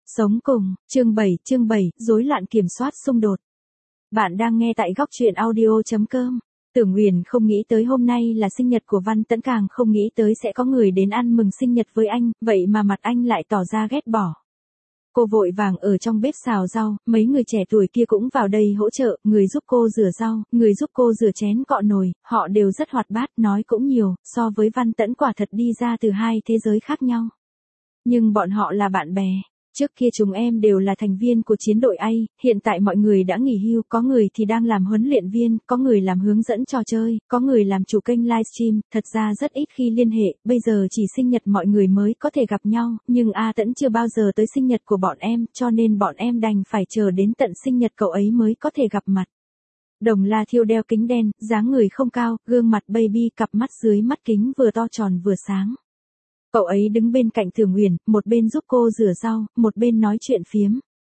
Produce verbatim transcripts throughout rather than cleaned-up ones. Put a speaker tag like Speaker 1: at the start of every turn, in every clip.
Speaker 1: Sống cùng, chương bảy, chương bảy, rối loạn kiểm soát xung đột. Bạn đang nghe tại góc truyện audio chấm com. Tưởng Huyền không nghĩ tới hôm nay là sinh nhật của Văn Tẫn, càng không nghĩ tới sẽ có người đến ăn mừng sinh nhật với anh, vậy mà mặt anh lại tỏ ra ghét bỏ. Cô vội vàng ở trong bếp xào rau, mấy người trẻ tuổi kia cũng vào đây hỗ trợ, người giúp cô rửa rau, người giúp cô rửa chén cọ nồi, họ đều rất hoạt bát, nói cũng nhiều, so với Văn Tẫn quả thật đi ra từ hai thế giới khác nhau. Nhưng bọn họ là bạn bè. Trước kia chúng em đều là thành viên của chiến đội A, hiện tại mọi người đã nghỉ hưu, có người thì đang làm huấn luyện viên, có người làm hướng dẫn trò chơi, có người làm chủ kênh livestream, thật ra rất ít khi liên hệ, bây giờ chỉ sinh nhật mọi người mới có thể gặp nhau, nhưng A Tẫn chưa bao giờ tới sinh nhật của bọn em, cho nên bọn em đành phải chờ đến tận sinh nhật cậu ấy mới có thể gặp mặt. Đồng La Thiêu đeo kính đen, dáng người không cao, gương mặt baby, cặp mắt dưới mắt kính vừa to tròn vừa sáng. Cậu ấy đứng bên cạnh Tưởng Huyền, một bên giúp cô rửa rau, một bên nói chuyện phiếm.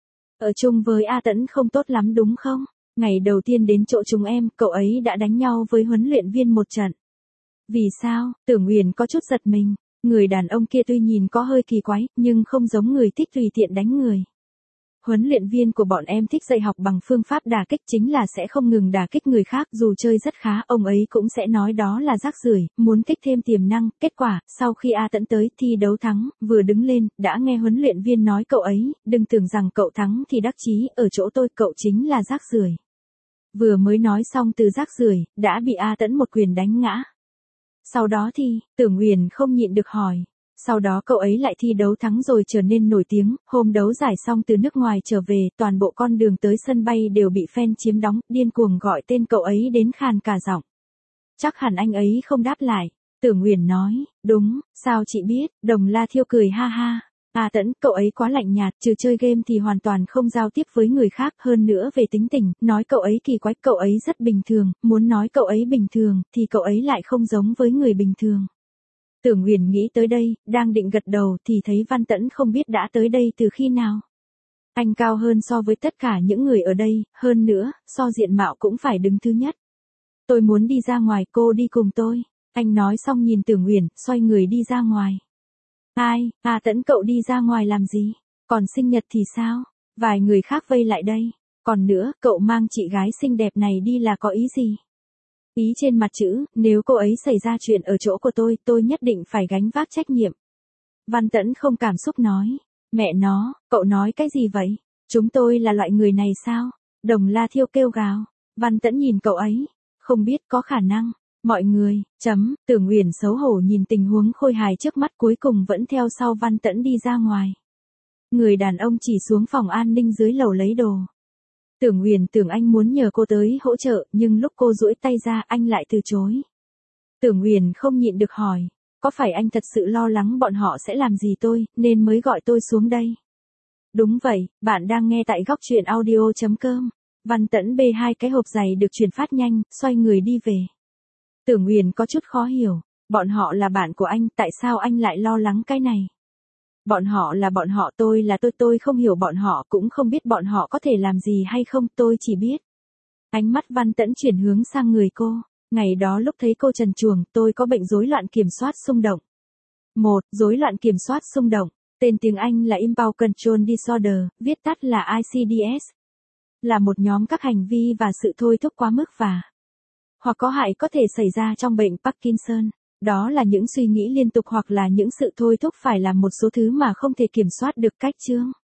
Speaker 1: Ở chung với A Tẫn không tốt lắm đúng không? Ngày đầu tiên đến chỗ chúng em, cậu ấy đã đánh nhau với huấn luyện viên một trận. Vì sao? Tưởng Huyền có chút giật mình. Người đàn ông kia tuy nhìn có hơi kỳ quái, nhưng không giống người thích tùy tiện đánh người. Huấn luyện viên của bọn em thích dạy học bằng phương pháp đả kích, chính là sẽ không ngừng đả kích người khác, dù chơi rất khá, ông ấy cũng sẽ nói đó là rác rưởi, muốn kích thêm tiềm năng. Kết quả, sau khi A Tẫn tới thi đấu thắng, vừa đứng lên, đã nghe huấn luyện viên nói cậu ấy, đừng tưởng rằng cậu thắng thì đắc chí, ở chỗ tôi cậu chính là rác rưởi. Vừa mới nói xong từ rác rưởi, đã bị A Tẫn một quyền đánh ngã. Sau đó thì, Tưởng Huyền không nhịn được hỏi. Sau đó cậu ấy lại thi đấu thắng rồi trở nên nổi tiếng, hôm đấu giải xong từ nước ngoài trở về, toàn bộ con đường tới sân bay đều bị fan chiếm đóng, điên cuồng gọi tên cậu ấy đến khàn cả giọng. Chắc hẳn anh ấy không đáp lại. Tưởng Huyền nói, đúng, sao chị biết? Đồng La Thiêu cười ha ha. À Tẫn, cậu ấy quá lạnh nhạt, trừ chơi game thì hoàn toàn không giao tiếp với người khác, hơn nữa về tính tình, nói cậu ấy kỳ quái, cậu ấy rất bình thường, muốn nói cậu ấy bình thường, thì cậu ấy lại không giống với người bình thường. Tưởng Huyền nghĩ tới đây, đang định gật đầu thì thấy Văn Tẫn không biết đã tới đây từ khi nào. Anh cao hơn so với tất cả những người ở đây, hơn nữa, so diện mạo cũng phải đứng thứ nhất. Tôi muốn đi ra ngoài, cô đi cùng tôi. Anh nói xong nhìn Tưởng Huyền, xoay người đi ra ngoài. Ai, à Tẫn cậu đi ra ngoài làm gì? Còn sinh nhật thì sao? Vài người khác vây lại đây. Còn nữa, cậu mang chị gái xinh đẹp này đi là có ý gì? Ý trên mặt chữ, nếu cô ấy xảy ra chuyện ở chỗ của tôi, tôi nhất định phải gánh vác trách nhiệm. Văn Tẫn không cảm xúc nói. Mẹ nó, cậu nói cái gì vậy? Chúng tôi là loại người này sao? Đồng La Thiêu kêu gào. Văn Tẫn nhìn cậu ấy. Không biết, có khả năng. Mọi người, chấm, Tưởng Huyền xấu hổ nhìn tình huống khôi hài trước mắt, cuối cùng vẫn theo sau Văn Tẫn đi ra ngoài. Người đàn ông chỉ xuống phòng an ninh dưới lầu lấy đồ. Tưởng Huyền tưởng anh muốn nhờ cô tới hỗ trợ, nhưng lúc cô duỗi tay ra anh lại từ chối. Tưởng Huyền không nhịn được hỏi, có phải anh thật sự lo lắng bọn họ sẽ làm gì tôi, nên mới gọi tôi xuống đây? Đúng vậy, bạn đang nghe tại góc truyện audio chấm com. Văn Tẫn bê hai cái hộp giày được chuyển phát nhanh, xoay người đi về. Tưởng Huyền có chút khó hiểu, bọn họ là bạn của anh, tại sao anh lại lo lắng cái này? Bọn họ là bọn họ, tôi là tôi, tôi không hiểu bọn họ, cũng không biết bọn họ có thể làm gì hay không, tôi chỉ biết. Ánh mắt Văn Tẫn chuyển hướng sang người cô. Ngày đó lúc thấy cô trần truồng, tôi có bệnh rối loạn kiểm soát xung động. một. Rối loạn kiểm soát xung động. Tên tiếng Anh là Impulse Control Disorder, viết tắt là I C D S. Là một nhóm các hành vi và sự thôi thúc quá mức và hoặc có hại có thể xảy ra trong bệnh Parkinson. Đó là những suy nghĩ liên tục hoặc là những sự thôi thúc phải làm một số thứ mà không thể kiểm soát được. Cách chương